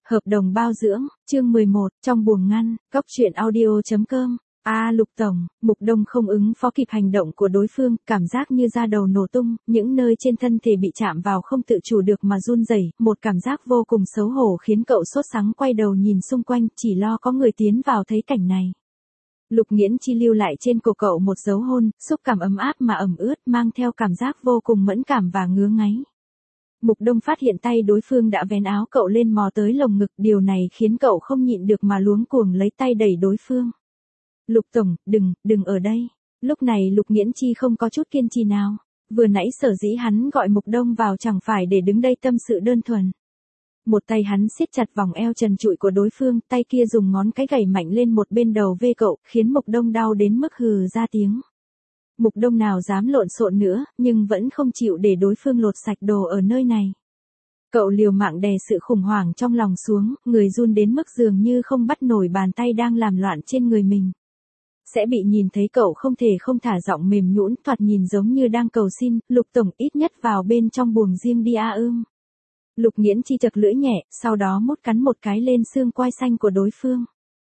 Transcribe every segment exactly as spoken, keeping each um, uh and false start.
Hợp đồng bao dưỡng, chương mười một, trong buồng ngăn, góc truyện audio.com. A à, Lục Tổng, Mục Đông không ứng phó kịp hành động của đối phương, cảm giác như da đầu nổ tung, những nơi trên thân thể bị chạm vào không tự chủ được mà run rẩy, một cảm giác vô cùng xấu hổ khiến cậu sốt sắng quay đầu nhìn xung quanh, chỉ lo có người tiến vào thấy cảnh này. Lục Nghiễn Chi lưu lại trên cổ cậu một dấu hôn, xúc cảm ấm áp mà ẩm ướt, mang theo cảm giác vô cùng mẫn cảm và ngứa ngáy. Mục Đông phát hiện tay đối phương đã vén áo cậu lên mò tới lồng ngực, điều này khiến cậu không nhịn được mà luống cuồng lấy tay đẩy đối phương. Lục Tổng, đừng, đừng ở đây. Lúc này Lục Nghiễn Chi không có chút kiên trì nào. Vừa nãy sở dĩ hắn gọi Mục Đông vào chẳng phải để đứng đây tâm sự đơn thuần. Một tay hắn siết chặt vòng eo trần trụi của đối phương, tay kia dùng ngón cái gảy mạnh lên một bên đầu vê cậu, khiến Mục Đông đau đến mức hừ ra tiếng. Mục Đông nào dám lộn xộn nữa, nhưng vẫn không chịu để đối phương lột sạch đồ ở nơi này. Cậu liều mạng đè sự khủng hoảng trong lòng xuống, người run đến mức dường như không bắt nổi bàn tay đang làm loạn trên người mình. Sẽ bị nhìn thấy cậu không thể không thả giọng mềm nhũn, thoạt nhìn giống như đang cầu xin, Lục Tổng ít nhất vào bên trong buồng riêng đi a ưm. Lục Nghiễn Chi chật lưỡi nhẹ, sau đó mút cắn một cái lên xương quai xanh của đối phương.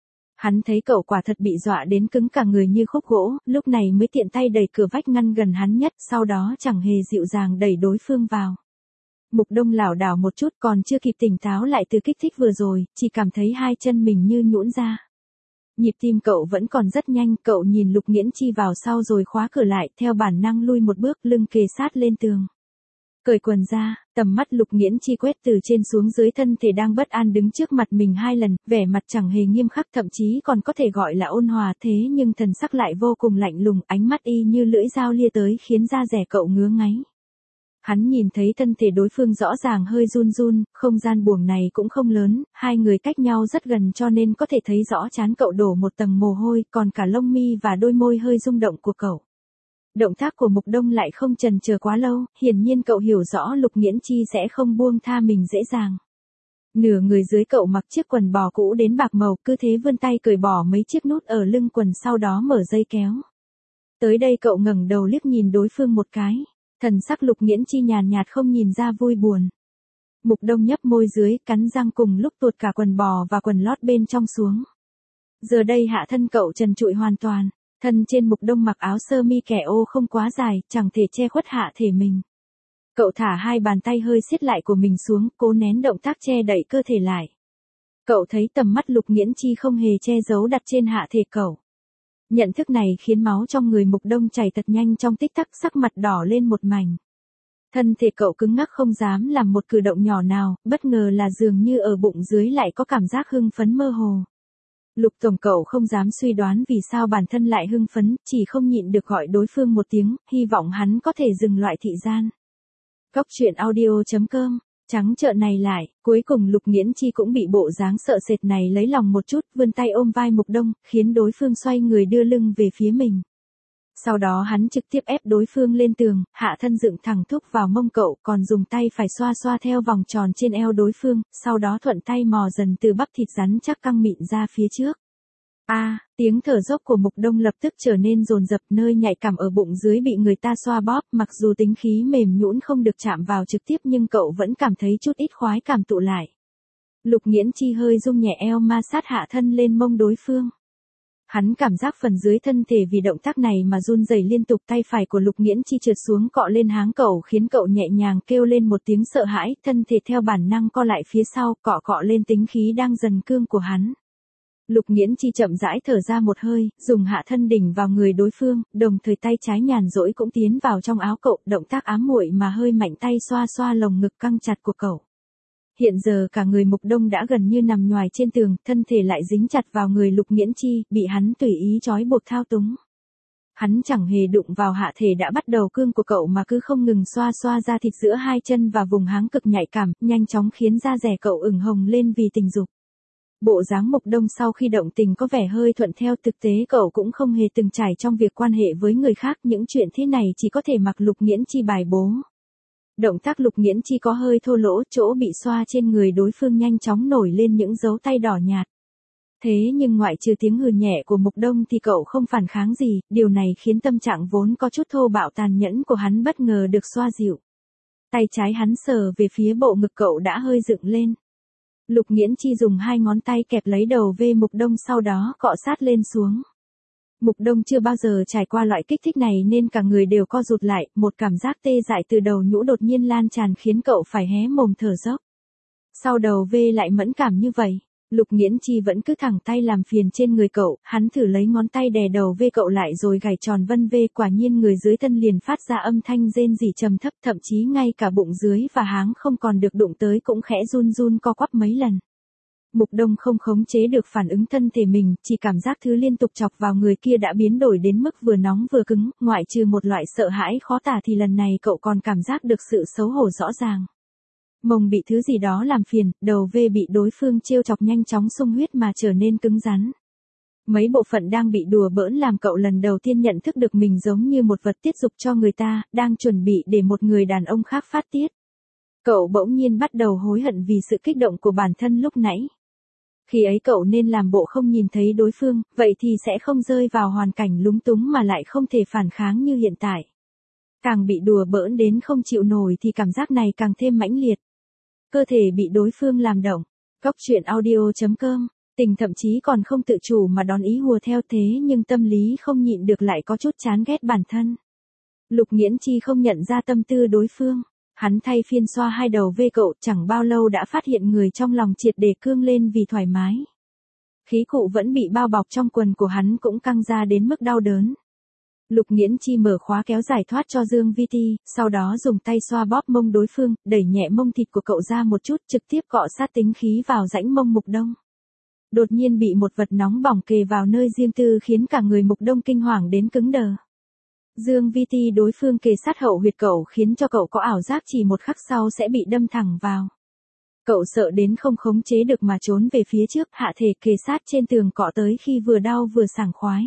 Hắn thấy cậu quả thật bị dọa đến cứng cả người như khúc gỗ, lúc này mới tiện tay đẩy cửa vách ngăn gần hắn nhất, sau đó chẳng hề dịu dàng đẩy đối phương vào. Mục Đông lảo đảo một chút còn chưa kịp tỉnh táo lại từ kích thích vừa rồi, chỉ cảm thấy hai chân mình như nhũn ra. Nhịp tim cậu vẫn còn rất nhanh, cậu nhìn Lục Nghiễn Chi vào sau rồi khóa cửa lại, theo bản năng lui một bước, lưng kề sát lên tường. Cởi quần ra, tầm mắt Lục Nghiễn Chi quét từ trên xuống dưới thân thể đang bất an đứng trước mặt mình hai lần, vẻ mặt chẳng hề nghiêm khắc, thậm chí còn có thể gọi là ôn hòa, thế nhưng thần sắc lại vô cùng lạnh lùng, ánh mắt y như lưỡi dao lia tới khiến da dẻ cậu ngứa ngáy. Hắn nhìn thấy thân thể đối phương rõ ràng hơi run run, không gian buồng này cũng không lớn, hai người cách nhau rất gần cho nên có thể thấy rõ trán cậu đổ một tầng mồ hôi, còn cả lông mi và đôi môi hơi rung động của cậu. Động tác của Mục Đông lại không chần chờ quá lâu, hiển nhiên cậu hiểu rõ Lục Nghiễn Chi sẽ không buông tha mình dễ dàng. Nửa người dưới cậu mặc chiếc quần bò cũ đến bạc màu, cứ thế vươn tay cởi bỏ mấy chiếc nút ở lưng quần sau đó mở dây kéo. Tới đây cậu ngẩng đầu liếc nhìn đối phương một cái, thần sắc Lục Nghiễn Chi nhàn nhạt không nhìn ra vui buồn. Mục Đông nhấp môi dưới, cắn răng cùng lúc tuột cả quần bò và quần lót bên trong xuống. Giờ đây hạ thân cậu trần trụi hoàn toàn. Thân trên Mục Đông mặc áo sơ mi kẻ ô không quá dài, chẳng thể che khuất hạ thể mình. Cậu thả hai bàn tay hơi siết lại của mình xuống, cố nén động tác che đậy cơ thể lại. Cậu thấy tầm mắt Lục Nghiễn Chi không hề che giấu đặt trên hạ thể cậu. Nhận thức này khiến máu trong người Mục Đông chảy thật nhanh trong tích tắc, sắc mặt đỏ lên một mảnh. Thân thể cậu cứng ngắc không dám làm một cử động nhỏ nào, bất ngờ là dường như ở bụng dưới lại có cảm giác hưng phấn mơ hồ. Lục Tổng, cậu không dám suy đoán vì sao bản thân lại hưng phấn, chỉ không nhịn được gọi đối phương một tiếng, hy vọng hắn có thể dừng loại thị gian. Góc truyện audio.com. Trắng trợn này lại, cuối cùng Lục Nghiễn Chi cũng bị bộ dáng sợ sệt này lấy lòng một chút, vươn tay ôm vai Mục Đông, khiến đối phương xoay người đưa lưng về phía mình. Sau đó hắn trực tiếp ép đối phương lên tường, hạ thân dựng thẳng thúc vào mông cậu, còn dùng tay phải xoa xoa theo vòng tròn trên eo đối phương, sau đó thuận tay mò dần từ bắp thịt rắn chắc căng mịn ra phía trước. A, à, tiếng thở dốc của Mục Đông lập tức trở nên dồn dập, nơi nhạy cảm ở bụng dưới bị người ta xoa bóp, mặc dù tính khí mềm nhũn không được chạm vào trực tiếp nhưng cậu vẫn cảm thấy chút ít khoái cảm tụ lại. Lục Nghiễn Chi hơi rung nhẹ eo ma sát hạ thân lên mông đối phương. Hắn cảm giác phần dưới thân thể vì động tác này mà run rẩy liên tục, tay phải của Lục Nghiễn Chi trượt xuống cọ lên háng cậu khiến cậu nhẹ nhàng kêu lên một tiếng sợ hãi, thân thể theo bản năng co lại phía sau, cọ cọ lên tính khí đang dần cương của hắn. Lục Nghiễn Chi chậm rãi thở ra một hơi, dùng hạ thân đỉnh vào người đối phương, đồng thời tay trái nhàn rỗi cũng tiến vào trong áo cậu, động tác ám muội mà hơi mạnh tay xoa xoa lồng ngực căng chặt của cậu. Hiện giờ cả người Mục Đông đã gần như nằm nhoài trên tường, thân thể lại dính chặt vào người Lục Nghiễn Chi, bị hắn tùy ý trói buộc thao túng. Hắn chẳng hề đụng vào hạ thể đã bắt đầu cương của cậu mà cứ không ngừng xoa xoa ra thịt giữa hai chân và vùng háng cực nhạy cảm, nhanh chóng khiến da dẻ cậu ửng hồng lên vì tình dục. Bộ dáng Mục Đông sau khi động tình có vẻ hơi thuận theo, thực tế cậu cũng không hề từng trải trong việc quan hệ với người khác, những chuyện thế này chỉ có thể mặc Lục Nghiễn Chi bài bố. Động tác Lục Nghiễn Chi có hơi thô lỗ, chỗ bị xoa trên người đối phương nhanh chóng nổi lên những dấu tay đỏ nhạt. Thế nhưng ngoại trừ tiếng hừ nhẹ của Mục Đông thì cậu không phản kháng gì, điều này khiến tâm trạng vốn có chút thô bạo tàn nhẫn của hắn bất ngờ được xoa dịu. Tay trái hắn sờ về phía bộ ngực cậu đã hơi dựng lên. Lục Nghiễn Chi dùng hai ngón tay kẹp lấy đầu V Mục Đông sau đó cọ sát lên xuống. Mục Đông chưa bao giờ trải qua loại kích thích này nên cả người đều co rụt lại, một cảm giác tê dại từ đầu nhũ đột nhiên lan tràn khiến cậu phải hé mồm thở dốc. Sao đầu V lại mẫn cảm như vậy? Lục Nghiễn Chi vẫn cứ thẳng tay làm phiền trên người cậu, hắn thử lấy ngón tay đè đầu V cậu lại rồi gảy tròn vân V, quả nhiên người dưới thân liền phát ra âm thanh rên rỉ trầm thấp, thậm chí ngay cả bụng dưới và háng không còn được đụng tới cũng khẽ run run co quắp mấy lần. Mục Đông không khống chế được phản ứng thân thể mình, chỉ cảm giác thứ liên tục chọc vào người kia đã biến đổi đến mức vừa nóng vừa cứng, ngoại trừ một loại sợ hãi khó tả thì lần này cậu còn cảm giác được sự xấu hổ rõ ràng. Mông bị thứ gì đó làm phiền, đầu V bị đối phương trêu chọc nhanh chóng sung huyết mà trở nên cứng rắn. Mấy bộ phận đang bị đùa bỡn làm cậu lần đầu tiên nhận thức được mình giống như một vật tiết dục cho người ta, đang chuẩn bị để một người đàn ông khác phát tiết. Cậu bỗng nhiên bắt đầu hối hận vì sự kích động của bản thân lúc nãy. Khi ấy cậu nên làm bộ không nhìn thấy đối phương, vậy thì sẽ không rơi vào hoàn cảnh lúng túng mà lại không thể phản kháng như hiện tại. Càng bị đùa bỡn đến không chịu nổi thì cảm giác này càng thêm mãnh liệt. Cơ thể bị đối phương làm động. Cóc truyện audio chấm com, tình thậm chí còn không tự chủ mà đón ý hùa theo thế nhưng tâm lý không nhịn được lại có chút chán ghét bản thân. Lục Nghiễn Chi không nhận ra tâm tư đối phương. Hắn thay phiên xoa hai đầu V cậu, chẳng bao lâu đã phát hiện người trong lòng triệt để cương lên vì thoải mái. Khí cụ vẫn bị bao bọc trong quần của hắn cũng căng ra đến mức đau đớn. Lục Nghiễn Chi mở khóa kéo giải thoát cho Dương Vi Ti, sau đó dùng tay xoa bóp mông đối phương, đẩy nhẹ mông thịt của cậu ra một chút, trực tiếp cọ sát tính khí vào rãnh mông Mục Đông. Đột nhiên bị một vật nóng bỏng kề vào nơi riêng tư khiến cả người Mục Đông kinh hoàng đến cứng đờ. Dương Vi Ti đối phương kề sát hậu huyệt cậu khiến cho cậu có ảo giác chỉ một khắc sau sẽ bị đâm thẳng vào. Cậu sợ đến không khống chế được mà trốn về phía trước, hạ thể kề sát trên tường cọ tới khi vừa đau vừa sảng khoái.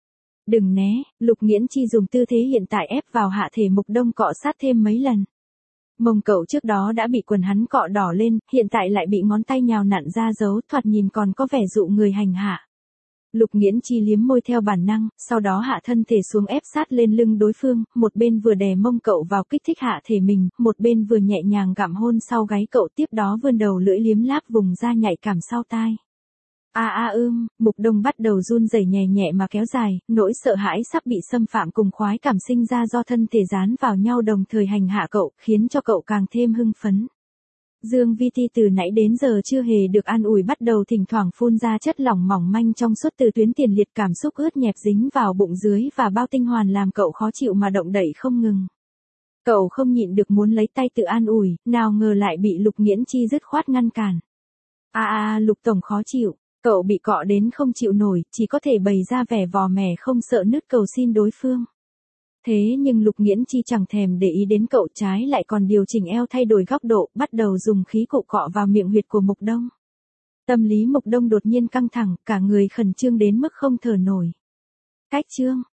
Đừng né, Lục Nghiễn Chi dùng tư thế hiện tại ép vào hạ thể Mục Đông cọ sát thêm mấy lần. Mông cậu trước đó đã bị quần hắn cọ đỏ lên, hiện tại lại bị ngón tay nhào nặn ra dấu, thoạt nhìn còn có vẻ dụ người hành hạ. Lục Nghiễn Chi liếm môi theo bản năng, sau đó hạ thân thể xuống ép sát lên lưng đối phương, một bên vừa đè mông cậu vào kích thích hạ thể mình, một bên vừa nhẹ nhàng gặm hôn sau gáy cậu, tiếp đó vươn đầu lưỡi liếm láp vùng da nhạy cảm sau tai. A a ưm, Mục Đông bắt đầu run rẩy nhẹ nhẹ mà kéo dài, nỗi sợ hãi sắp bị xâm phạm cùng khoái cảm sinh ra do thân thể dán vào nhau đồng thời hành hạ cậu, khiến cho cậu càng thêm hưng phấn. Dương Vi Ti từ nãy đến giờ chưa hề được an ủi bắt đầu thỉnh thoảng phun ra chất lỏng mỏng manh trong suốt từ tuyến tiền liệt, cảm xúc ướt nhẹp dính vào bụng dưới và bao tinh hoàn làm cậu khó chịu mà động đậy không ngừng. Cậu không nhịn được muốn lấy tay tự an ủi, nào ngờ lại bị Lục Nghiễn Chi dứt khoát ngăn cản. A a Lục tổng khó chịu, cậu bị cọ đến không chịu nổi, chỉ có thể bày ra vẻ vò mẻ không sợ nứt cầu xin đối phương. Thế nhưng Lục Nghiễn Chi chẳng thèm để ý đến cậu, trái lại còn điều chỉnh eo thay đổi góc độ, bắt đầu dùng khí cụ cọ vào miệng huyệt của Mục Đông. Tâm lý Mục Đông đột nhiên căng thẳng, cả người khẩn trương đến mức không thở nổi. Cách chương